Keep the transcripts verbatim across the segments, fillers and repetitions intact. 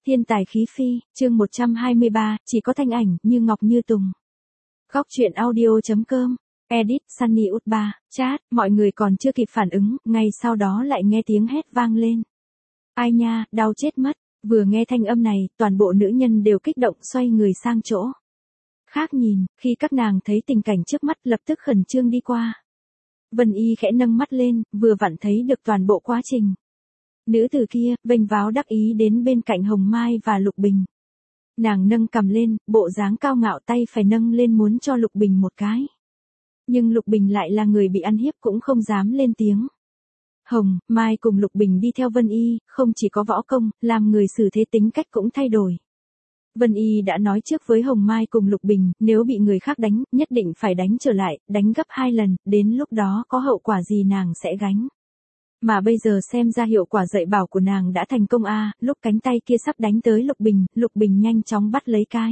Thiên tài khí phi, chương một trăm hai mươi ba, chỉ có thanh ảnh, như ngọc như tùng. Góc truyện audio.com, edit, Sunny út ba, chat, mọi người còn chưa kịp phản ứng, ngay sau đó lại nghe tiếng hét vang lên. Ai nha, đau chết mất, vừa nghe thanh âm này, toàn bộ nữ nhân đều kích động xoay người sang chỗ khác nhìn, khi các nàng thấy tình cảnh trước mắt lập tức khẩn trương đi qua. Vân Y khẽ nâng mắt lên, vừa vặn thấy được toàn bộ quá trình. Nữ tử kia, vênh váo đắc ý đến bên cạnh Hồng Mai và Lục Bình. Nàng nâng cầm lên, bộ dáng cao ngạo tay phải nâng lên muốn cho Lục Bình một cái. Nhưng Lục Bình lại là người bị ăn hiếp cũng không dám lên tiếng. Hồng, Mai cùng Lục Bình đi theo Vân Y, không chỉ có võ công, làm người xử thế tính cách cũng thay đổi. Vân Y đã nói trước với Hồng Mai cùng Lục Bình, nếu bị người khác đánh, nhất định phải đánh trở lại, đánh gấp hai lần, đến lúc đó có hậu quả gì nàng sẽ gánh. Mà bây giờ xem ra hiệu quả dạy bảo của nàng đã thành công a, à, lúc cánh tay kia sắp đánh tới Lục Bình, Lục Bình nhanh chóng bắt lấy cái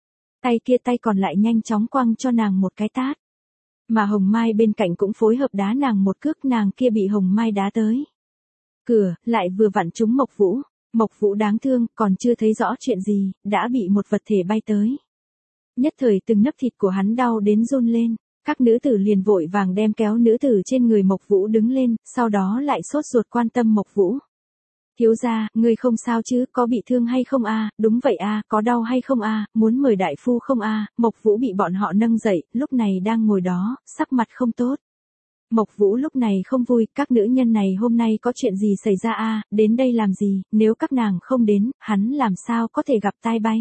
tay kia, tay còn lại nhanh chóng quăng cho nàng một cái tát. Mà Hồng Mai bên cạnh cũng phối hợp đá nàng một cước, nàng kia bị Hồng Mai đá tới cửa, lại vừa vặn trúng Mộc Vũ. Mộc Vũ đáng thương, còn chưa thấy rõ chuyện gì, đã bị một vật thể bay tới. Nhất thời từng nấc thịt của hắn đau đến run lên. Các nữ tử liền vội vàng đem kéo nữ tử trên người Mộc Vũ đứng lên, sau đó lại sốt ruột quan tâm Mộc Vũ. Thiếu gia, ngươi không sao chứ, có bị thương hay không a? À? Đúng vậy a, à, có đau hay không a? À? Muốn mời đại phu không a? À? Mộc Vũ bị bọn họ nâng dậy, lúc này đang ngồi đó, sắc mặt không tốt. Mộc Vũ lúc này không vui, các nữ nhân này hôm nay có chuyện gì xảy ra a? À? Đến đây làm gì, nếu các nàng không đến, hắn làm sao có thể gặp tai bay.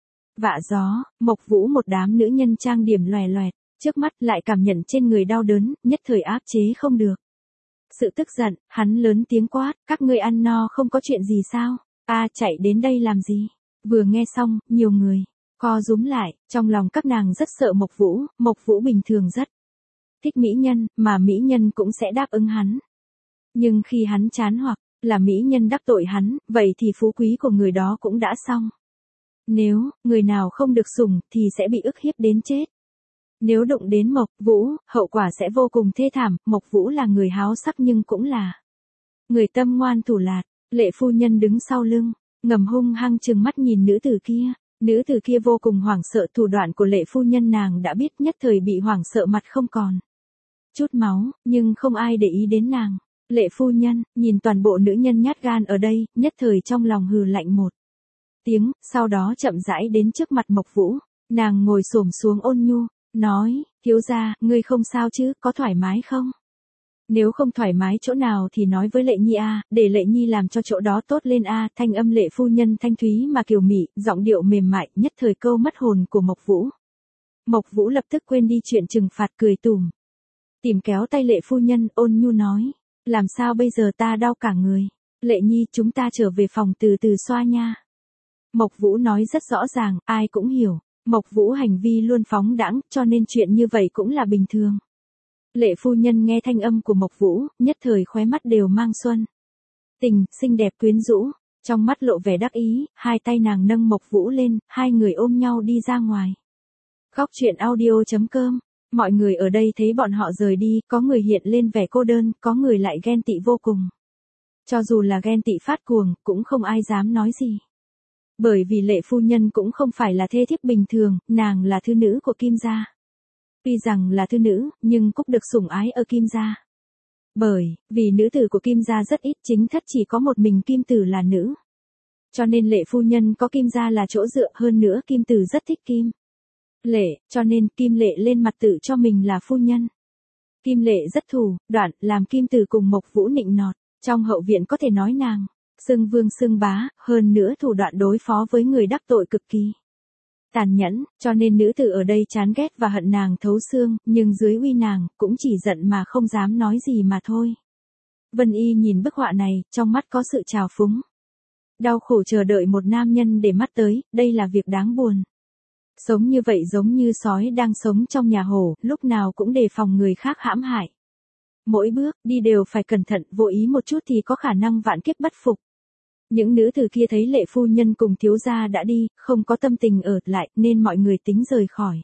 Vạ gió, Mộc Vũ một đám nữ nhân trang điểm loè loẹt. Trước mắt lại cảm nhận trên người đau đớn, nhất thời áp chế không được. Sự tức giận, hắn lớn tiếng quát, các ngươi ăn no không có chuyện gì sao? A à, chạy đến đây làm gì? Vừa nghe xong, nhiều người co rúm lại, trong lòng các nàng rất sợ Mộc Vũ, Mộc Vũ bình thường rất thích mỹ nhân, mà mỹ nhân cũng sẽ đáp ứng hắn. Nhưng khi hắn chán hoặc là mỹ nhân đắc tội hắn, vậy thì phú quý của người đó cũng đã xong. Nếu người nào không được sủng thì sẽ bị ức hiếp đến chết. Nếu đụng đến Mộc Vũ, hậu quả sẽ vô cùng thê thảm. Mộc Vũ là người háo sắc nhưng cũng là người tâm ngoan thủ lạt. Lệ phu nhân đứng sau lưng, ngầm hung hăng trừng mắt nhìn nữ tử kia. Nữ tử kia vô cùng hoảng sợ, thủ đoạn của lệ phu nhân nàng đã biết, nhất thời bị hoảng sợ mặt không còn chút máu, nhưng không ai để ý đến nàng. Lệ phu nhân, nhìn toàn bộ nữ nhân nhát gan ở đây, nhất thời trong lòng hừ lạnh một tiếng, sau đó chậm rãi đến trước mặt Mộc Vũ. Nàng ngồi xổm xuống ôn nhu, nói, thiếu gia, ngươi không sao chứ, có thoải mái không? Nếu không thoải mái chỗ nào thì nói với Lệ Nhi a, à, để Lệ Nhi làm cho chỗ đó tốt lên a. À. Thanh âm Lệ phu nhân thanh thúy mà kiều mị, giọng điệu mềm mại, nhất thời câu mất hồn của Mộc Vũ. Mộc Vũ lập tức quên đi chuyện trừng phạt, cười tủm tìm kéo tay Lệ phu nhân, ôn nhu nói, làm sao bây giờ, ta đau cả người. Lệ Nhi, chúng ta trở về phòng từ từ xoa nha. Mộc Vũ nói rất rõ ràng, ai cũng hiểu. Mộc Vũ hành vi luôn phóng đãng, cho nên chuyện như vậy cũng là bình thường. Lệ phu nhân nghe thanh âm của Mộc Vũ, nhất thời khóe mắt đều mang xuân tình, xinh đẹp quyến rũ, trong mắt lộ vẻ đắc ý, hai tay nàng nâng Mộc Vũ lên, hai người ôm nhau đi ra ngoài. Góc truyện audio.com, mọi người ở đây thấy bọn họ rời đi, có người hiện lên vẻ cô đơn, có người lại ghen tị vô cùng. Cho dù là ghen tị phát cuồng, cũng không ai dám nói gì. Bởi vì Lệ phu nhân cũng không phải là thê thiếp bình thường, nàng là thư nữ của Kim gia. Tuy rằng là thư nữ, nhưng cũng được sủng ái ở Kim gia. Bởi vì nữ tử của Kim gia rất ít, chính thất chỉ có một mình Kim tử là nữ. Cho nên Lệ phu nhân có Kim gia là chỗ dựa, hơn nữa Kim tử rất thích Kim Lệ, cho nên Kim Lệ lên mặt tự cho mình là phu nhân. Kim Lệ rất thủ đoạn, làm Kim tử cùng Mộc Vũ nịnh nọt, trong hậu viện có thể nói nàng xưng vương xưng bá, hơn nữa thủ đoạn đối phó với người đắc tội cực kỳ tàn nhẫn, cho nên nữ tử ở đây chán ghét và hận nàng thấu xương, nhưng dưới uy nàng, cũng chỉ giận mà không dám nói gì mà thôi. Vân Y nhìn bức họa này, trong mắt có sự trào phúng. Đau khổ chờ đợi một nam nhân để mắt tới, đây là việc đáng buồn. Sống như vậy giống như sói đang sống trong nhà hổ, lúc nào cũng đề phòng người khác hãm hại. Mỗi bước đi đều phải cẩn thận, vô ý một chút thì có khả năng vạn kiếp bất phục. Những nữ tử kia thấy Lệ phu nhân cùng thiếu gia đã đi, không có tâm tình ở lại, nên mọi người tính rời khỏi.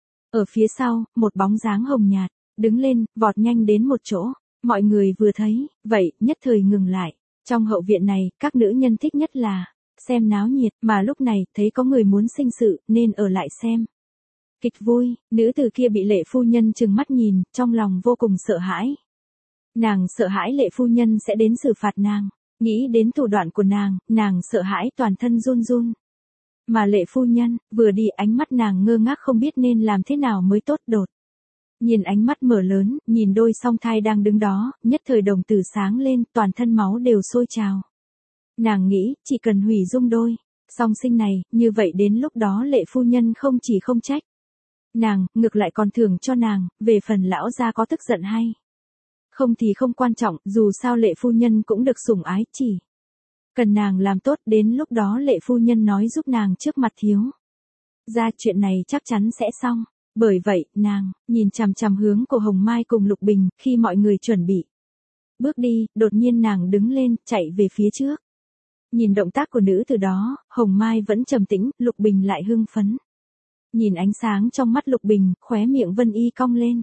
Ở phía sau, một bóng dáng hồng nhạt, đứng lên, vọt nhanh đến một chỗ. Mọi người vừa thấy, vậy, nhất thời ngừng lại. Trong hậu viện này, các nữ nhân thích nhất là xem náo nhiệt, mà lúc này thấy có người muốn sinh sự nên ở lại xem. Kịch vui, nữ từ kia bị Lệ phu nhân trừng mắt nhìn, trong lòng vô cùng sợ hãi. Nàng sợ hãi Lệ phu nhân sẽ đến xử phạt nàng, nghĩ đến thủ đoạn của nàng, nàng sợ hãi toàn thân run run. Mà Lệ phu nhân, vừa đi ánh mắt nàng ngơ ngác không biết nên làm thế nào mới tốt đột. Nhìn ánh mắt mở lớn, nhìn đôi song thai đang đứng đó, nhất thời đồng tử sáng lên, toàn thân máu đều sôi trào. Nàng nghĩ, chỉ cần hủy dung đôi, song sinh này, như vậy đến lúc đó Lệ phu nhân không chỉ không trách nàng, ngược lại còn thưởng cho nàng, về phần lão gia có tức giận hay không thì không quan trọng, dù sao Lệ phu nhân cũng được sủng ái, chỉ cần nàng làm tốt, đến lúc đó Lệ phu nhân nói giúp nàng trước mặt thiếu gia chuyện này chắc chắn sẽ xong. Bởi vậy, nàng nhìn chằm chằm hướng của Hồng Mai cùng Lục Bình, khi mọi người chuẩn bị bước đi, đột nhiên nàng đứng lên, chạy về phía trước. Nhìn động tác của nữ từ đó, Hồng Mai vẫn trầm tĩnh, Lục Bình lại hưng phấn. Nhìn ánh sáng trong mắt Lục Bình, khóe miệng Vân Y cong lên.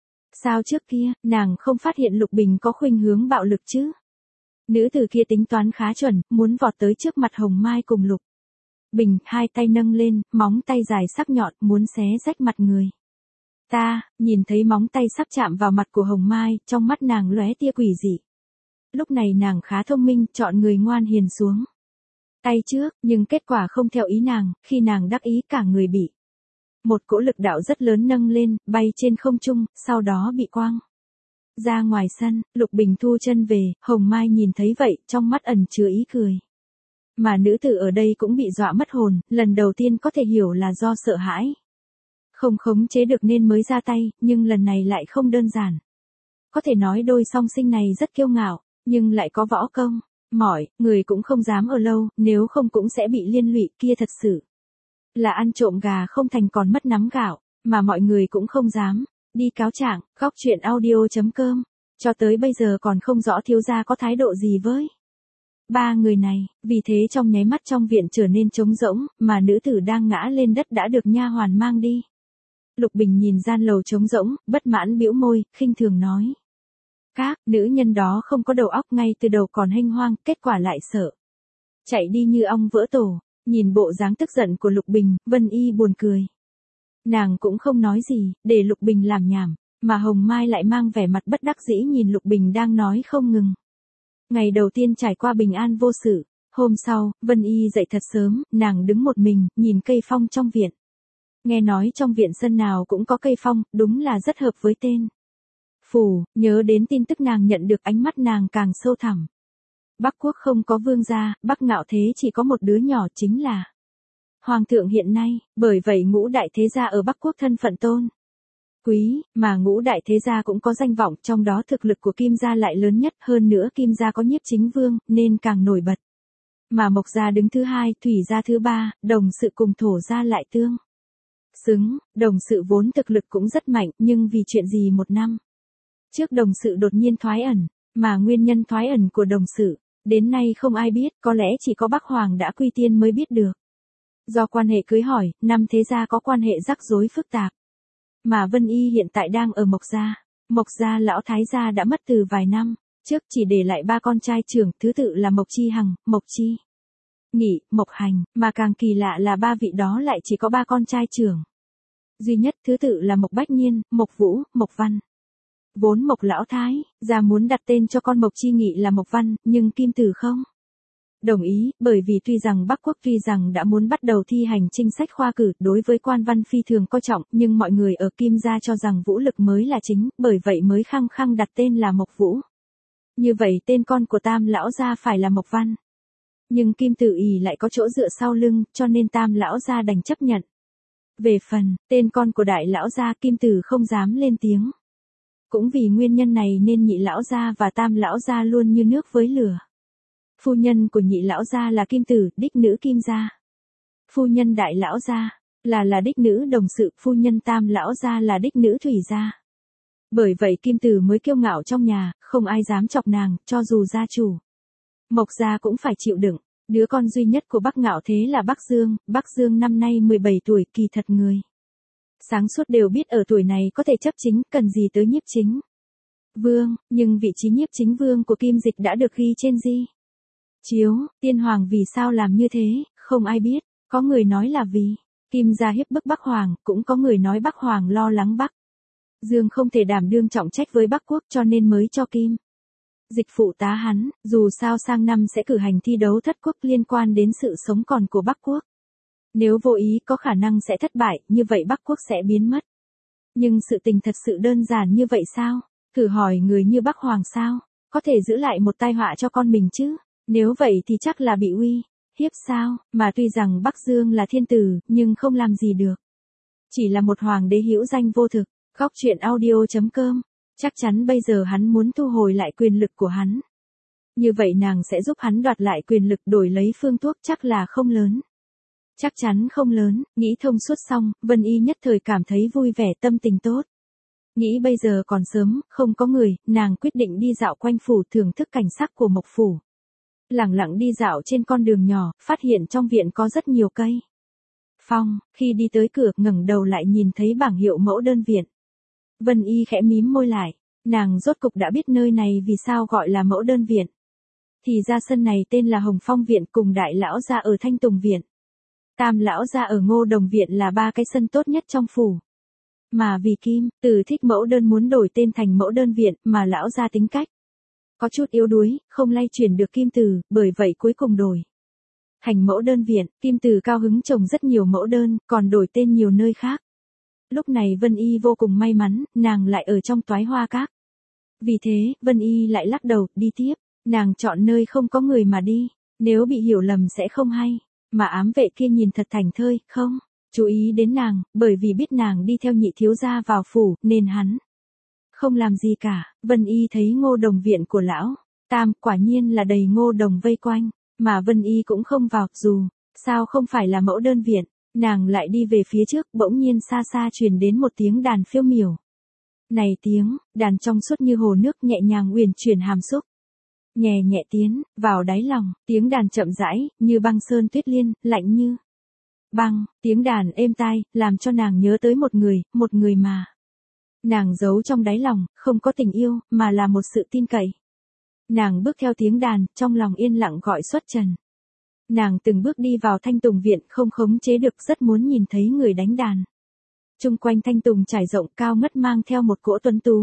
Sao trước kia, nàng không phát hiện Lục Bình có khuynh hướng bạo lực chứ? Nữ từ kia tính toán khá chuẩn, muốn vọt tới trước mặt Hồng Mai cùng Lục Bình, hai tay nâng lên, móng tay dài sắc nhọn, muốn xé rách mặt người. Ta, nhìn thấy móng tay sắp chạm vào mặt của Hồng Mai, trong mắt nàng lóe tia quỷ dị. Lúc này nàng khá thông minh, chọn người ngoan hiền xuống tay trước, nhưng kết quả không theo ý nàng, khi nàng đắc ý cả người bị một cỗ lực đạo rất lớn nâng lên, bay trên không trung, sau đó bị quăng ra ngoài sân. Lục Bình thu chân về, Hồng Mai nhìn thấy vậy, trong mắt ẩn chứa ý cười. Mà nữ tử ở đây cũng bị dọa mất hồn, lần đầu tiên có thể hiểu là do sợ hãi không khống chế được nên mới ra tay, nhưng lần này lại không đơn giản. Có thể nói đôi song sinh này rất kiêu ngạo, nhưng lại có võ công mỏi, người cũng không dám ở lâu, nếu không cũng sẽ bị liên lụy, kia thật sự là ăn trộm gà không thành còn mất nắm gạo, mà mọi người cũng không dám đi cáo trạng. Góc truyện audio chấm com cho tới bây giờ còn không rõ thiếu gia có thái độ gì với ba người này, vì thế trong nháy mắt trong viện trở nên trống rỗng, mà nữ tử đang ngã lên đất đã được nha hoàn mang đi. Lục Bình nhìn gian lầu trống rỗng, bất mãn bĩu môi, khinh thường nói: các nữ nhân đó không có đầu óc, ngay từ đầu còn hênh hoang, kết quả lại sợ chạy đi như ong vỡ tổ. Nhìn bộ dáng tức giận của Lục Bình, Vân Y buồn cười. Nàng cũng không nói gì, để Lục Bình làm nhảm, mà Hồng Mai lại mang vẻ mặt bất đắc dĩ nhìn Lục Bình đang nói không ngừng. Ngày đầu tiên trải qua bình an vô sự, hôm sau, Vân Y dậy thật sớm, nàng đứng một mình, nhìn cây phong trong viện. Nghe nói trong viện sân nào cũng có cây phong, đúng là rất hợp với tên. Phù, nhớ đến tin tức nàng nhận được, ánh mắt nàng càng sâu thẳm. Bắc quốc không có vương gia, Bắc Ngạo Thế chỉ có một đứa nhỏ, chính là Hoàng thượng hiện nay, bởi vậy ngũ đại thế gia ở Bắc quốc thân phận tôn quý, mà ngũ đại thế gia cũng có danh vọng, trong đó thực lực của Kim gia lại lớn nhất, hơn nữa Kim gia có Nhiếp Chính Vương, nên càng nổi bật. Mà Mộc gia đứng thứ hai, Thủy gia thứ ba, Đồng Sự cùng Thổ gia lại tương xứng. Đồng Sự vốn thực lực cũng rất mạnh, nhưng vì chuyện gì một năm trước Đồng Sự đột nhiên thoái ẩn, mà nguyên nhân thoái ẩn của Đồng Sự đến nay không ai biết, có lẽ chỉ có Bắc Hoàng đã quy tiên mới biết được. Do quan hệ cưới hỏi, năm thế gia có quan hệ rắc rối phức tạp. Mà Vân Y hiện tại đang ở Mộc gia. Mộc gia lão thái gia đã mất từ vài năm trước, chỉ để lại ba con trai trưởng, thứ tự là Mộc Chi Hằng, Mộc Chi Nghị, Mộc Hành, mà càng kỳ lạ là ba vị đó lại chỉ có ba con trai trưởng duy nhất, thứ tự là Mộc Bách Nhiên, Mộc Vũ, Mộc Văn. Vốn Mộc lão thái gia muốn đặt tên cho con Mộc Chi Nghị là Mộc Văn, nhưng Kim Tử không đồng ý, bởi vì tuy rằng Bắc quốc tuy rằng đã muốn bắt đầu thi hành chính sách khoa cử, đối với quan văn phi thường coi trọng, nhưng mọi người ở Kim gia cho rằng vũ lực mới là chính, bởi vậy mới khăng khăng đặt tên là Mộc Vũ. Như vậy tên con của Tam lão gia phải là Mộc Văn. Nhưng Kim Tử ỷ lại có chỗ dựa sau lưng, cho nên Tam lão gia đành chấp nhận. Về phần tên con của Đại lão gia, Kim Tử không dám lên tiếng. Cũng vì nguyên nhân này nên Nhị lão gia và Tam lão gia luôn như nước với lửa. Phu nhân của Nhị lão gia là Kim Tử, đích nữ Kim gia. Phu nhân Đại lão gia là là đích nữ Đồng Sự, phu nhân Tam lão gia là đích nữ Thủy gia. Bởi vậy Kim Tử mới kiêu ngạo trong nhà, không ai dám chọc nàng, cho dù gia chủ Mộc gia cũng phải chịu đựng. Đứa con duy nhất của Bắc Ngạo Thế là Bắc Dương, Bắc Dương năm nay mười bảy tuổi, kỳ thật người sáng suốt đều biết ở tuổi này có thể chấp chính, cần gì tới Nhiếp Chính Vương, nhưng vị trí Nhiếp Chính Vương của Kim Dịch đã được ghi trên di Chiếu, tiên hoàng vì sao làm như thế, không ai biết, có người nói là vì Kim gia hiếp bức Bắc Hoàng, cũng có người nói Bắc Hoàng lo lắng Bắc Dương không thể đảm đương trọng trách với Bắc Quốc cho nên mới cho Kim Dịch phụ tá hắn, dù sao sang năm sẽ cử hành thi đấu thất quốc liên quan đến sự sống còn của Bắc Quốc. Nếu vô ý có khả năng sẽ thất bại, như vậy Bắc Quốc sẽ biến mất. Nhưng sự tình thật sự đơn giản như vậy sao? Thử hỏi người như Bắc Hoàng sao? Có thể giữ lại một tai họa cho con mình chứ? Nếu vậy thì chắc là bị uy hiếp sao? Mà tuy rằng Bắc Dương là thiên tử, nhưng không làm gì được. Chỉ là một hoàng đế hữu danh vô thực. Góc truyện audio chấm com. Chắc chắn bây giờ hắn muốn thu hồi lại quyền lực của hắn. Như vậy nàng sẽ giúp hắn đoạt lại quyền lực đổi lấy phương thuốc chắc là không lớn. Chắc chắn không lớn, nghĩ thông suốt xong, Vân Y nhất thời cảm thấy vui vẻ tâm tình tốt. Nghĩ bây giờ còn sớm, không có người, nàng quyết định đi dạo quanh phủ thưởng thức cảnh sắc của Mộc Phủ. Lẳng lặng đi dạo trên con đường nhỏ, phát hiện trong viện có rất nhiều cây phong, khi đi tới cửa ngẩng đầu lại nhìn thấy bảng hiệu mẫu đơn viện. Vân Y khẽ mím môi lại, nàng rốt cục đã biết nơi này vì sao gọi là mẫu đơn viện. Thì ra sân này tên là Hồng Phong Viện cùng Đại Lão gia ở Thanh Tùng Viện. Tam Lão gia ở Ngô Đồng Viện là ba cái sân tốt nhất trong phủ. Mà vì Kim, Từ thích mẫu đơn muốn đổi tên thành mẫu đơn viện mà Lão gia tính cách có chút yếu đuối, không lay chuyển được Kim Từ, bởi vậy cuối cùng đổi thành mẫu đơn viện. Kim Từ cao hứng trồng rất nhiều mẫu đơn, còn đổi tên nhiều nơi khác. Lúc này Vân Y vô cùng may mắn, nàng lại ở trong Toái Hoa Các. Vì thế, Vân Y lại lắc đầu, đi tiếp, nàng chọn nơi không có người mà đi, nếu bị hiểu lầm sẽ không hay. Mà ám vệ kia nhìn thật thành thơi, không chú ý đến nàng, bởi vì biết nàng đi theo nhị thiếu gia vào phủ, nên hắn không làm gì cả. Vân Y thấy Ngô Đồng Viện của Lão Tam, quả nhiên là đầy ngô đồng vây quanh, mà Vân Y cũng không vào, dù sao không phải là mẫu đơn viện. Nàng lại đi về phía trước, bỗng nhiên xa xa truyền đến một tiếng đàn phiêu miểu. Này tiếng, đàn trong suốt như hồ nước nhẹ nhàng uyển chuyển hàm xúc. Nhẹ nhẹ tiến, vào đáy lòng, tiếng đàn chậm rãi, như băng sơn tuyết liên, lạnh như băng, tiếng đàn êm tai, làm cho nàng nhớ tới một người, một người mà nàng giấu trong đáy lòng, không có tình yêu, mà là một sự tin cậy. Nàng bước theo tiếng đàn, trong lòng yên lặng gọi xuất trần. Nàng từng bước đi vào Thanh Tùng Viện không khống chế được rất muốn nhìn thấy người đánh đàn. Trung quanh Thanh Tùng trải rộng cao ngất mang theo một cỗ tuấn tú.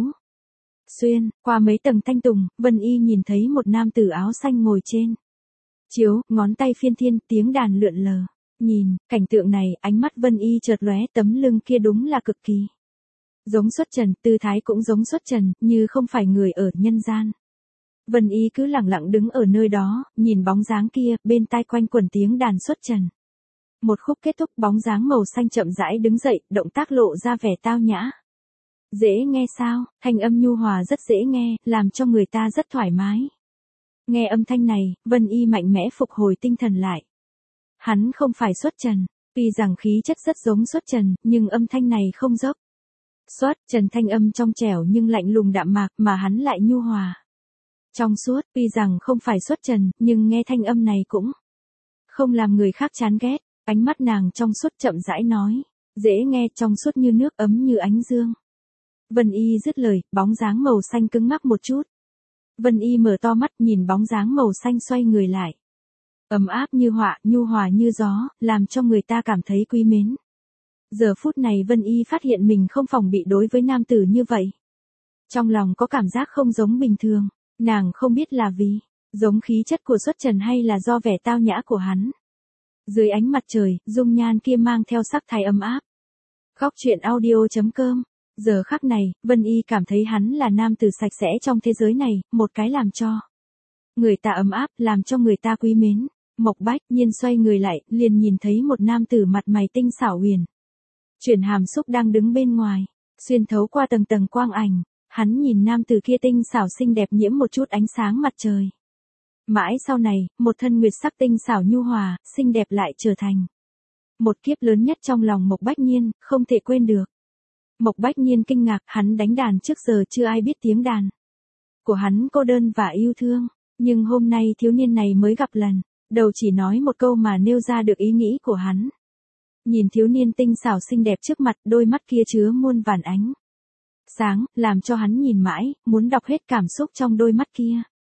Xuyên, qua mấy tầng Thanh Tùng, Vân Y nhìn thấy một nam tử áo xanh ngồi trên chiếu, ngón tay phiên thiên, tiếng đàn lượn lờ. Nhìn, cảnh tượng này, ánh mắt Vân Y chợt lóe, tấm lưng kia đúng là cực kỳ giống xuất trần, tư thái cũng giống xuất trần, như không phải người ở nhân gian. Vân Y cứ lặng lặng đứng ở nơi đó, nhìn bóng dáng kia, bên tai quanh quẩn tiếng đàn xuất trần. Một khúc kết thúc, bóng dáng màu xanh chậm rãi đứng dậy, động tác lộ ra vẻ tao nhã. Dễ nghe sao, thanh âm nhu hòa rất dễ nghe, làm cho người ta rất thoải mái. Nghe âm thanh này, Vân Y mạnh mẽ phục hồi tinh thần lại. Hắn không phải xuất trần, tuy rằng khí chất rất giống xuất trần, nhưng âm thanh này không dốc. Xuất trần thanh âm trong trẻo nhưng lạnh lùng đạm mạc, mà hắn lại nhu hòa. Trong suốt, tuy rằng không phải xuất trần, nhưng nghe thanh âm này cũng không làm người khác chán ghét. Ánh mắt nàng trong suốt chậm rãi nói, dễ nghe, trong suốt như nước, ấm như ánh dương. Vân Y dứt lời, bóng dáng màu xanh cứng ngắc một chút. Vân Y mở to mắt nhìn bóng dáng màu xanh xoay người lại. Ấm áp như họa, nhu hòa như gió, làm cho người ta cảm thấy quý mến. Giờ phút này Vân Y phát hiện mình không phòng bị đối với nam tử như vậy. Trong lòng có cảm giác không giống bình thường, nàng không biết là vì giống khí chất của xuất trần hay là do vẻ tao nhã của hắn. Dưới ánh mặt trời, dung nhan kia mang theo sắc thái ấm áp. Góc truyện audio chấm com. Giờ khắc này, Vân Y cảm thấy hắn là nam tử sạch sẽ trong thế giới này, một cái làm cho người ta ấm áp, làm cho người ta quý mến. Mộc Bách Nhiên xoay người lại, liền nhìn thấy một nam tử mặt mày tinh xảo huyền chuyển hàm xúc đang đứng bên ngoài, xuyên thấu qua tầng tầng quang ảnh, hắn nhìn nam tử kia tinh xảo xinh đẹp nhiễm một chút ánh sáng mặt trời. Mãi sau này, một thân nguyệt sắc tinh xảo nhu hòa, xinh đẹp lại trở thành một kiếp lớn nhất trong lòng Mộc Bách Nhiên, không thể quên được. Mộc Bách Nhiên kinh ngạc, hắn đánh đàn trước giờ chưa ai biết tiếng đàn của hắn cô đơn và yêu thương, nhưng hôm nay thiếu niên này mới gặp lần đầu chỉ nói một câu mà nêu ra được ý nghĩ của hắn. Nhìn thiếu niên tinh xảo xinh đẹp trước mặt, đôi mắt kia chứa muôn vàn ánh sáng, làm cho hắn nhìn mãi, muốn đọc hết cảm xúc trong đôi mắt kia.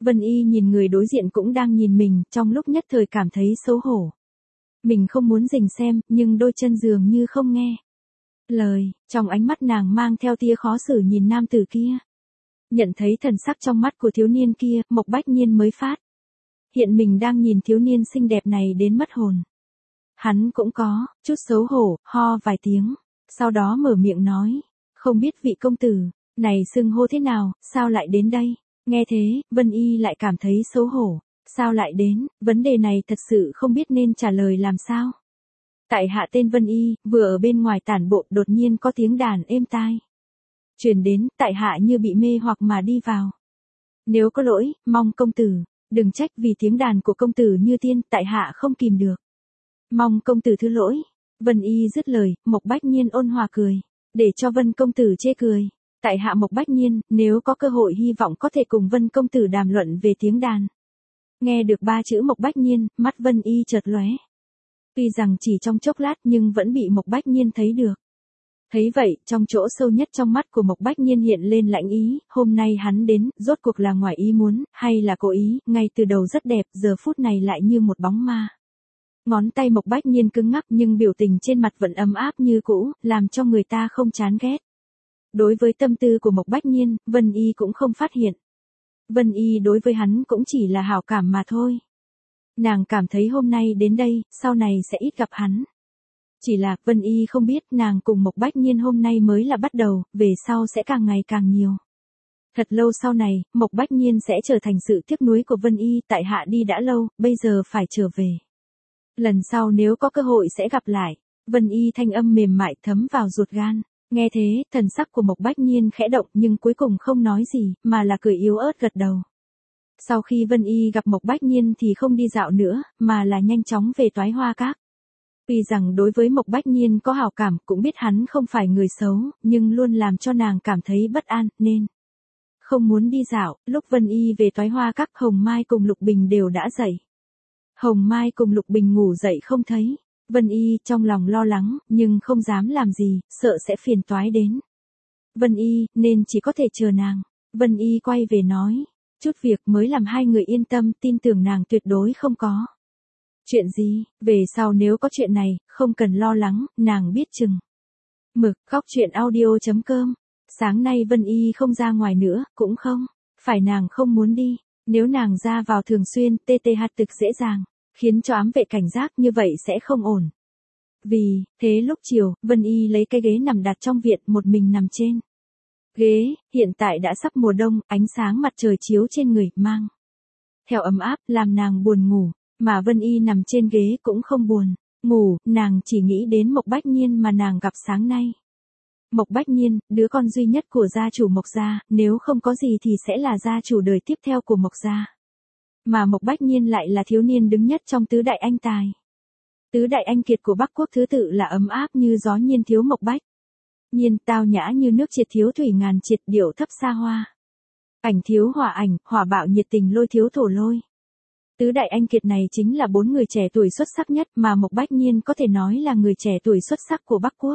Vân Y nhìn người đối diện cũng đang nhìn mình, trong lúc nhất thời cảm thấy xấu hổ. Mình không muốn rình xem, nhưng đôi chân dường như không nghe lời, trong ánh mắt nàng mang theo tia khó xử nhìn nam tử kia. Nhận thấy thần sắc trong mắt của thiếu niên kia, Mộc Bách Nhiên mới phát hiện mình đang nhìn thiếu niên xinh đẹp này đến mất hồn. Hắn cũng có chút xấu hổ, ho vài tiếng, sau đó mở miệng nói, không biết vị công tử này xưng hô thế nào, sao lại đến đây? Nghe thế, Vân Y lại cảm thấy xấu hổ, sao lại đến, vấn đề này thật sự không biết nên trả lời làm sao. Tại hạ tên Vân Y, vừa ở bên ngoài tản bộ đột nhiên có tiếng đàn êm tai truyền đến, tại hạ như bị mê hoặc mà đi vào. Nếu có lỗi, mong công tử đừng trách, vì tiếng đàn của công tử như tiên, tại hạ không kìm được. Mong công tử thứ lỗi. Vân Y dứt lời, Mộc Bách Nhiên ôn hòa cười, để cho Vân công tử chê cười. Tại hạ Mộc Bách Nhiên, nếu có cơ hội hy vọng có thể cùng Vân công tử đàm luận về tiếng đàn. Nghe được ba chữ Mộc Bách Nhiên, mắt Vân Y chợt lóe. Tuy rằng chỉ trong chốc lát nhưng vẫn bị Mộc Bách Nhiên thấy được. Thấy vậy, trong chỗ sâu nhất trong mắt của Mộc Bách Nhiên hiện lên lãnh ý, hôm nay hắn đến, rốt cuộc là ngoài ý muốn, hay là cố ý, ngay từ đầu rất đẹp, giờ phút này lại như một bóng ma. Ngón tay Mộc Bách Nhiên cứng ngắc nhưng biểu tình trên mặt vẫn ấm áp như cũ, làm cho người ta không chán ghét. Đối với tâm tư của Mộc Bách Nhiên, Vân Y cũng không phát hiện. Vân Y đối với hắn cũng chỉ là hảo cảm mà thôi. Nàng cảm thấy hôm nay đến đây, sau này sẽ ít gặp hắn. Chỉ là, Vân Y không biết nàng cùng Mộc Bách Nhiên hôm nay mới là bắt đầu, về sau sẽ càng ngày càng nhiều. Thật lâu sau này, Mộc Bách Nhiên sẽ trở thành sự tiếc nuối của Vân Y, tại hạ đi đã lâu, bây giờ phải trở về. Lần sau nếu có cơ hội sẽ gặp lại. Vân Y thanh âm mềm mại thấm vào ruột gan. Nghe thế, thần sắc của Mộc Bách Nhiên khẽ động nhưng cuối cùng không nói gì, mà là cười yếu ớt gật đầu. Sau khi Vân Y gặp Mộc Bách Nhiên thì không đi dạo nữa, mà là nhanh chóng về Toái Hoa Các. Tuy rằng đối với Mộc Bách Nhiên có hảo cảm, cũng biết hắn không phải người xấu, nhưng luôn làm cho nàng cảm thấy bất an, nên không muốn đi dạo. Lúc Vân Y về Toái Hoa Các, Hồng Mai cùng Lục Bình đều đã dậy. Hồng Mai cùng Lục Bình ngủ dậy không thấy. Vân Y trong lòng lo lắng, nhưng không dám làm gì, sợ sẽ phiền toái đến Vân Y, nên chỉ có thể chờ nàng. Vân Y quay về nói, chút việc mới làm hai người yên tâm, tin tưởng nàng tuyệt đối không có chuyện gì, về sau nếu có chuyện này, không cần lo lắng, nàng biết chừng mực. Góc truyện audio chấm com. Sáng nay Vân Y không ra ngoài nữa, cũng không phải nàng không muốn đi, nếu nàng ra vào thường xuyên, tê tê hạt thực dễ dàng khiến cho ám vệ cảnh giác, như vậy sẽ không ổn. Vì thế lúc chiều, Vân Y lấy cái ghế nằm đặt trong viện, một mình nằm trên ghế. Hiện tại đã sắp mùa đông, ánh sáng mặt trời chiếu trên người, mang theo ấm áp, làm nàng buồn ngủ. Mà Vân Y nằm trên ghế cũng không buồn ngủ, nàng chỉ nghĩ đến Mộc Bách Nhiên mà nàng gặp sáng nay. Mộc Bách Nhiên, đứa con duy nhất của gia chủ Mộc gia, nếu không có gì thì sẽ là gia chủ đời tiếp theo của Mộc gia. Mà Mộc Bách Nhiên lại là thiếu niên đứng nhất trong tứ đại anh tài. Tứ đại anh kiệt của Bắc Quốc thứ tự là ấm áp như gió Nhiên thiếu Mộc Bách Nhiên, tao nhã như nước Triệt thiếu Thủy Ngàn Triệt, điệu thấp xa hoa. Ảnh thiếu Hỏa Ảnh, hỏa bạo nhiệt tình Lôi thiếu Thổ Lôi. Tứ đại anh kiệt này chính là bốn người trẻ tuổi xuất sắc nhất, mà Mộc Bách Nhiên có thể nói là người trẻ tuổi xuất sắc của Bắc Quốc.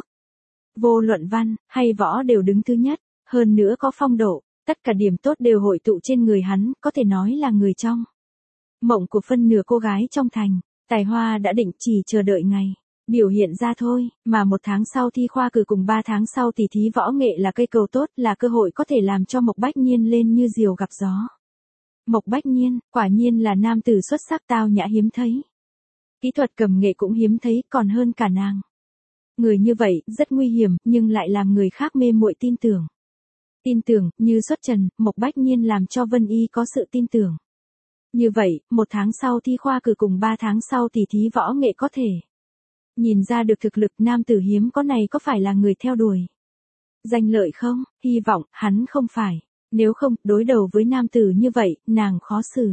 Vô luận văn hay võ đều đứng thứ nhất, hơn nữa có phong độ, tất cả điểm tốt đều hội tụ trên người hắn, có thể nói là người trong mộng của phân nửa cô gái trong thành. Tài hoa đã định, chỉ chờ đợi ngày biểu hiện ra thôi, mà một tháng sau thi khoa cử cùng ba tháng sau tỷ thí võ nghệ là cây cầu tốt, là cơ hội có thể làm cho Mộc Bách Nhiên lên như diều gặp gió. Mộc Bách Nhiên, quả nhiên là nam tử xuất sắc, tao nhã hiếm thấy. Kỹ thuật cầm nghệ cũng hiếm thấy, còn hơn cả nàng. Người như vậy, rất nguy hiểm, nhưng lại làm người khác mê muội tin tưởng. Tin tưởng, như xuất trần, Mộc Bách Nhiên làm cho Vân Y có sự tin tưởng. Như vậy, một tháng sau thi khoa cử cùng ba tháng sau tỷ thí võ nghệ có thể nhìn ra được thực lực. Nam tử hiếm có này có phải là người theo đuổi danh lợi không? Hy vọng, hắn không phải. Nếu không, đối đầu với nam tử như vậy, nàng khó xử.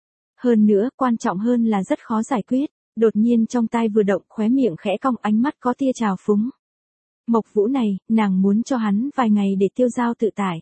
Hơn nữa, quan trọng hơn là rất khó giải quyết. Đột nhiên trong tai vừa động, khóe miệng khẽ cong, ánh mắt có tia trào phúng. Mộc Vũ này, nàng muốn cho hắn vài ngày để tiêu dao tự tại.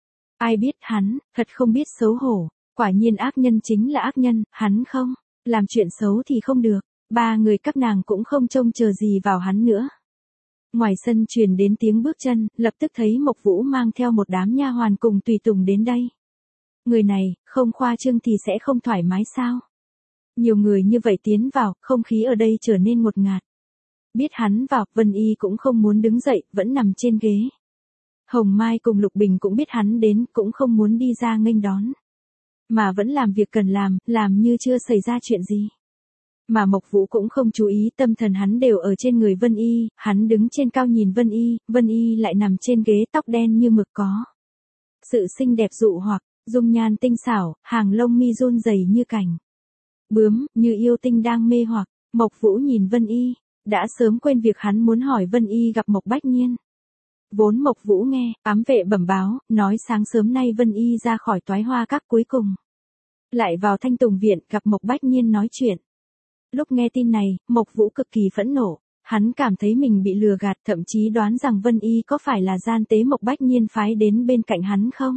Ai biết hắn, thật không biết xấu hổ. Quả nhiên ác nhân chính là ác nhân, hắn không làm chuyện xấu thì không được. Ba người các nàng cũng không trông chờ gì vào hắn nữa. Ngoài sân truyền đến tiếng bước chân, lập tức thấy Mộc Vũ mang theo một đám nha hoàn cùng tùy tùng đến đây. Người này, không khoa trương thì sẽ không thoải mái sao? Nhiều người như vậy tiến vào, không khí ở đây trở nên ngột ngạt. Biết hắn vào, Vân Y cũng không muốn đứng dậy, vẫn nằm trên ghế. Hồng Mai cùng Lục Bình cũng biết hắn đến, cũng không muốn đi ra nghênh đón. Mà vẫn làm việc cần làm, làm như chưa xảy ra chuyện gì. Mà Mộc Vũ cũng không chú ý, tâm thần hắn đều ở trên người Vân Y, hắn đứng trên cao nhìn Vân Y, Vân Y lại nằm trên ghế, tóc đen như mực có. Sự xinh đẹp dụ hoặc, dung nhan tinh xảo, hàng lông mi run rẩy như cành bướm, như yêu tinh đang mê hoặc. Mộc Vũ nhìn Vân Y, đã sớm quên việc hắn muốn hỏi Vân Y gặp Mộc Bách Nhiên. Vốn Mộc Vũ nghe, ám vệ bẩm báo, nói sáng sớm nay Vân Y ra khỏi Toái Hoa Các, cuối cùng lại vào Thanh Tùng Viện gặp Mộc Bách Nhiên nói chuyện. Lúc nghe tin này, Mộc Vũ cực kỳ phẫn nộ, hắn cảm thấy mình bị lừa gạt, thậm chí đoán rằng Vân Y có phải là gian tế Mộc Bách Nhiên phái đến bên cạnh hắn không.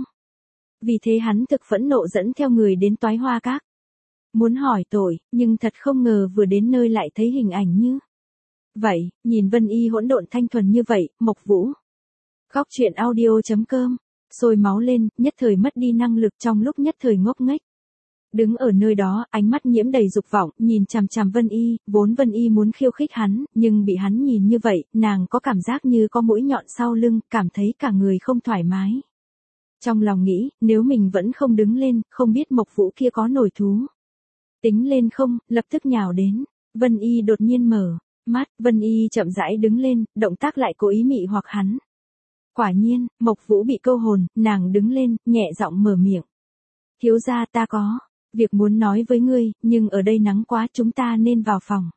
Vì thế hắn thực phẫn nộ dẫn theo người đến Toái Hoa Các. Muốn hỏi tội, nhưng thật không ngờ vừa đến nơi lại thấy hình ảnh như vậy, nhìn Vân Y hỗn độn thanh thuần như vậy, Mộc Vũ. Góc truyện audio chấm com, sôi máu lên, nhất thời mất đi năng lực, trong lúc nhất thời ngốc nghếch. Đứng ở nơi đó, ánh mắt nhiễm đầy dục vọng, nhìn chằm chằm Vân Y, vốn Vân Y muốn khiêu khích hắn, nhưng bị hắn nhìn như vậy, nàng có cảm giác như có mũi nhọn sau lưng, cảm thấy cả người không thoải mái. Trong lòng nghĩ, nếu mình vẫn không đứng lên, không biết Mộc Vũ kia có nổi thú tính lên không, lập tức nhào đến. Vân Y đột nhiên mở mắt, Vân Y chậm rãi đứng lên, động tác lại cố ý mị hoặc hắn. Quả nhiên, Mộc Vũ bị câu hồn, nàng đứng lên, nhẹ giọng mở miệng. Thiếu gia, ta có việc muốn nói với ngươi, nhưng ở đây nắng quá, chúng ta nên vào phòng.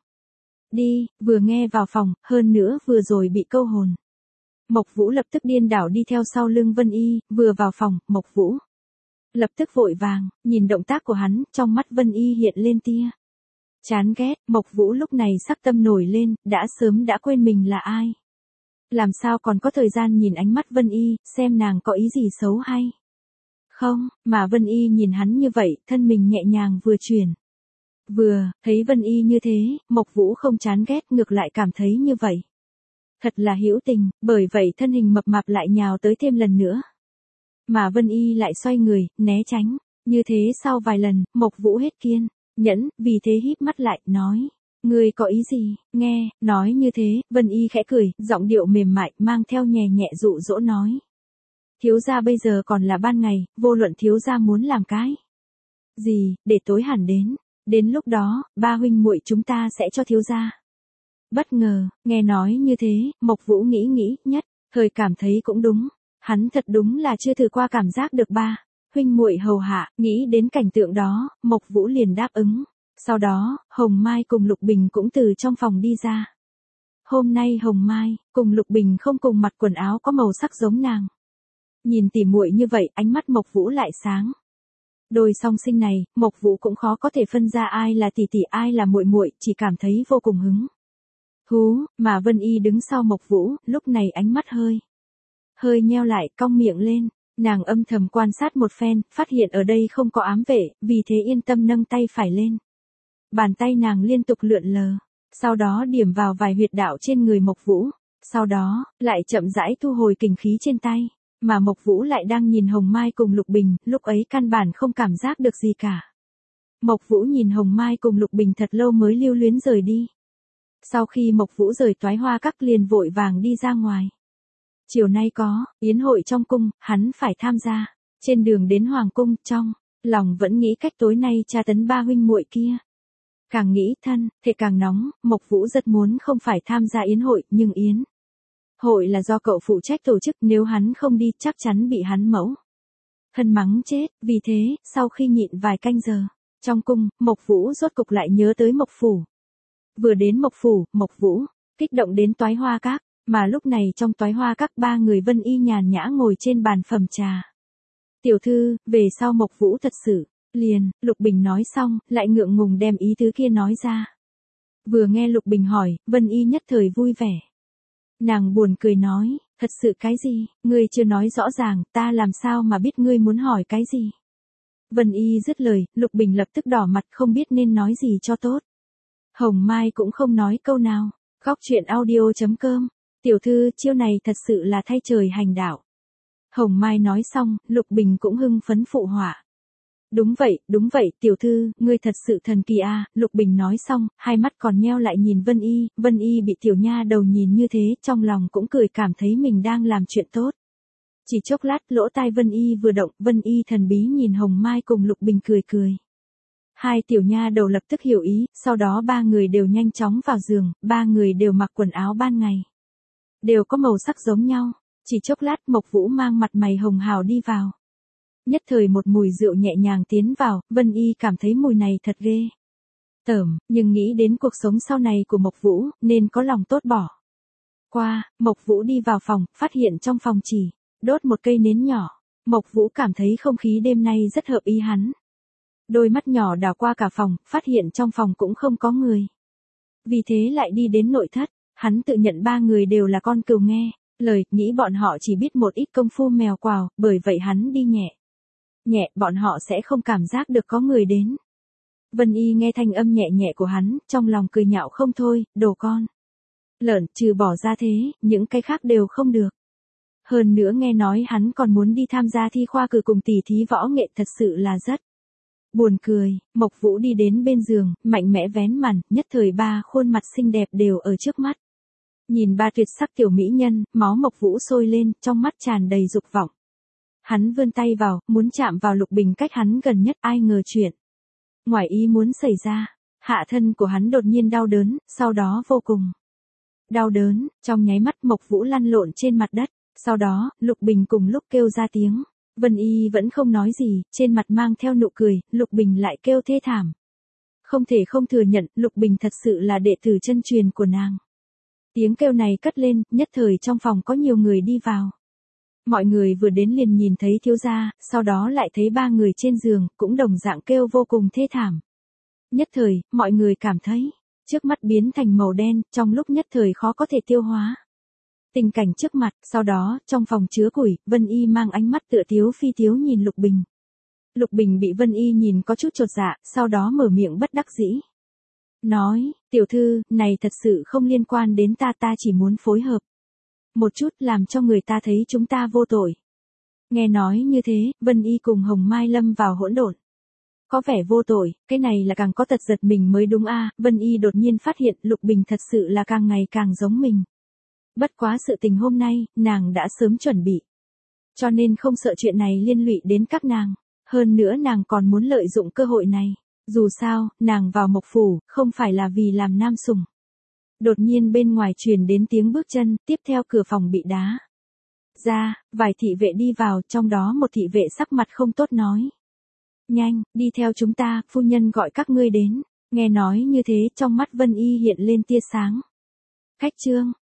Đi, vừa nghe vào phòng, hơn nữa vừa rồi bị câu hồn. Mộc Vũ lập tức điên đảo đi theo sau lưng Vân Y, vừa vào phòng, Mộc Vũ lập tức vội vàng, nhìn động tác của hắn, trong mắt Vân Y hiện lên tia chán ghét. Mộc Vũ lúc này sắc tâm nổi lên, đã sớm đã quên mình là ai. Làm sao còn có thời gian nhìn ánh mắt Vân Y, xem nàng có ý gì xấu hay không, mà Vân Y nhìn hắn như vậy, thân mình nhẹ nhàng vừa chuyển. Vừa, thấy Vân Y như thế, Mộc Vũ không chán ghét, ngược lại cảm thấy như vậy thật là hữu tình, bởi vậy thân hình mập mạp lại nhào tới thêm lần nữa. Mà Vân Y lại xoay người, né tránh. Như thế sau vài lần, Mộc Vũ hết kiên nhẫn, vì thế híp mắt lại, nói. Ngươi có ý gì? Nghe, nói như thế, Vân Y khẽ cười, giọng điệu mềm mại, mang theo nhẹ nhẹ dụ dỗ nói. Thiếu gia bây giờ còn là ban ngày, vô luận thiếu gia muốn làm cái gì, để tối hẳn đến. Đến lúc đó, ba huynh muội chúng ta sẽ cho thiếu gia bất ngờ. Nghe nói như thế, Mộc Vũ nghĩ nghĩ, nhất thời cảm thấy cũng đúng. Hắn thật đúng là chưa thử qua cảm giác được ba huynh muội hầu hạ, nghĩ đến cảnh tượng đó, Mộc Vũ liền đáp ứng. Sau đó, Hồng Mai cùng Lục Bình cũng từ trong phòng đi ra. Hôm nay Hồng Mai cùng Lục Bình không cùng mặc quần áo có màu sắc giống nàng. Nhìn tỉ muội như vậy, ánh mắt Mộc Vũ lại sáng. Đôi song sinh này, Mộc Vũ cũng khó có thể phân ra ai là tỷ tỷ ai là muội muội, chỉ cảm thấy vô cùng hứng thú, mà Vân Y đứng sau Mộc Vũ, lúc này ánh mắt hơi hơi nheo lại, cong miệng lên, nàng âm thầm quan sát một phen, phát hiện ở đây không có ám vệ, vì thế yên tâm nâng tay phải lên. Bàn tay nàng liên tục lượn lờ, sau đó điểm vào vài huyệt đạo trên người Mộc Vũ, sau đó, lại chậm rãi thu hồi kình khí trên tay, mà Mộc Vũ lại đang nhìn Hồng Mai cùng Lục Bình, lúc ấy căn bản không cảm giác được gì cả. Mộc Vũ nhìn Hồng Mai cùng Lục Bình thật lâu mới lưu luyến rời đi. Sau khi Mộc Vũ rời Toái Hoa Các liền vội vàng đi ra ngoài. Chiều nay có yến hội trong cung, hắn phải tham gia. Trên đường đến hoàng cung, trong lòng vẫn nghĩ cách tối nay tra tấn ba huynh muội kia. Càng nghĩ thân, thể càng nóng, Mộc Vũ rất muốn không phải tham gia yến hội, nhưng yến hội là do cậu phụ trách tổ chức, nếu hắn không đi chắc chắn bị hắn mẫu thân mắng chết, vì thế, sau khi nhịn vài canh giờ, trong cung, Mộc Vũ rốt cục lại nhớ tới Mộc phủ. Vừa đến Mộc phủ, Mộc Vũ kích động đến Toái Hoa Các, mà lúc này trong Toái Hoa Các ba người Vân Y nhàn nhã ngồi trên bàn phẩm trà. Tiểu thư, về sau Mộc Vũ thật sự liền, Lục Bình nói xong, lại ngượng ngùng đem ý tứ kia nói ra. Vừa nghe Lục Bình hỏi, Vân Y nhất thời vui vẻ. Nàng buồn cười nói, thật sự cái gì, ngươi chưa nói rõ ràng, ta làm sao mà biết ngươi muốn hỏi cái gì. Vân Y dứt lời, Lục Bình lập tức đỏ mặt không biết nên nói gì cho tốt. Hồng Mai cũng không nói câu nào. Góc truyện audio chấm com, tiểu thư, chiêu này thật sự là thay trời hành đạo. Hồng Mai nói xong, Lục Bình cũng hưng phấn phụ họa. Đúng vậy, đúng vậy, tiểu thư, ngươi thật sự thần kỳ a. Lục Bình nói xong, hai mắt còn nheo lại nhìn Vân Y, Vân Y bị tiểu nha đầu nhìn như thế, trong lòng cũng cười cảm thấy mình đang làm chuyện tốt. Chỉ chốc lát, lỗ tai Vân Y vừa động, Vân Y thần bí nhìn Hồng Mai cùng Lục Bình cười cười. Hai tiểu nha đầu lập tức hiểu ý, sau đó ba người đều nhanh chóng vào giường, ba người đều mặc quần áo ban ngày. Đều có màu sắc giống nhau, chỉ chốc lát Mộc Vũ mang mặt mày hồng hào đi vào. Nhất thời một mùi rượu nhẹ nhàng tiến vào, Vân Y cảm thấy mùi này thật ghê tởm, nhưng nghĩ đến cuộc sống sau này của Mộc Vũ, nên có lòng tốt bỏ qua. Mộc Vũ đi vào phòng, phát hiện trong phòng chỉ đốt một cây nến nhỏ. Mộc Vũ cảm thấy không khí đêm nay rất hợp ý hắn. Đôi mắt nhỏ đảo qua cả phòng, phát hiện trong phòng cũng không có người. Vì thế lại đi đến nội thất, hắn tự nhận ba người đều là con cừu nghe lời, nghĩ bọn họ chỉ biết một ít công phu mèo quào, bởi vậy hắn đi nhẹ. Nhẹ, bọn họ sẽ không cảm giác được có người đến. Vân Y nghe thanh âm nhẹ nhẹ của hắn, trong lòng cười nhạo không thôi, đồ con lợn, trừ bỏ ra thế, những cái khác đều không được. Hơn nữa nghe nói hắn còn muốn đi tham gia thi khoa cử cùng tỷ thí võ nghệ, thật sự là rất buồn cười. Mộc Vũ đi đến bên giường, mạnh mẽ vén màn, nhất thời ba khuôn mặt xinh đẹp đều ở trước mắt. Nhìn ba tuyệt sắc tiểu mỹ nhân, máu Mộc Vũ sôi lên, trong mắt tràn đầy dục vọng. Hắn vươn tay vào, muốn chạm vào Lục Bình cách hắn gần nhất, ai ngờ chuyện ngoài ý muốn xảy ra. Hạ thân của hắn đột nhiên đau đớn, sau đó vô cùng đau đớn, trong nháy mắt Mộc Vũ lăn lộn trên mặt đất. Sau đó, Lục Bình cùng lúc kêu ra tiếng. Vân Y vẫn không nói gì, trên mặt mang theo nụ cười, Lục Bình lại kêu thê thảm. Không thể không thừa nhận, Lục Bình thật sự là đệ tử chân truyền của nàng. Tiếng kêu này cất lên, nhất thời trong phòng có nhiều người đi vào. Mọi người vừa đến liền nhìn thấy thiếu gia, sau đó lại thấy ba người trên giường, cũng đồng dạng kêu vô cùng thê thảm. Nhất thời, mọi người cảm thấy, trước mắt biến thành màu đen, trong lúc nhất thời khó có thể tiêu hóa tình cảnh trước mặt. Sau đó, trong phòng chứa củi, Vân Y mang ánh mắt tựa tiếu phi tiếu nhìn Lục Bình. Lục Bình bị Vân Y nhìn có chút chột dạ, sau đó mở miệng bất đắc dĩ. Nói, tiểu thư, này thật sự không liên quan đến ta, ta chỉ muốn phối hợp một chút làm cho người ta thấy chúng ta vô tội. Nghe nói như thế, Vân Y cùng Hồng Mai lâm vào hỗn độn. Có vẻ vô tội, cái này là càng có tật giật mình mới đúng a. Vân Y đột nhiên phát hiện Lục Bình thật sự là càng ngày càng giống mình. Bất quá sự tình hôm nay, nàng đã sớm chuẩn bị. Cho nên không sợ chuyện này liên lụy đến các nàng. Hơn nữa nàng còn muốn lợi dụng cơ hội này. Dù sao, nàng vào Mộc Phủ, không phải là vì làm nam sủng. Đột nhiên bên ngoài truyền đến tiếng bước chân, tiếp theo cửa phòng bị đá ra, vài thị vệ đi vào, trong đó một thị vệ sắc mặt không tốt nói. Nhanh, đi theo chúng ta, phu nhân gọi các ngươi đến. Nghe nói như thế, trong mắt Vân Y hiện lên tia sáng. Khách trương,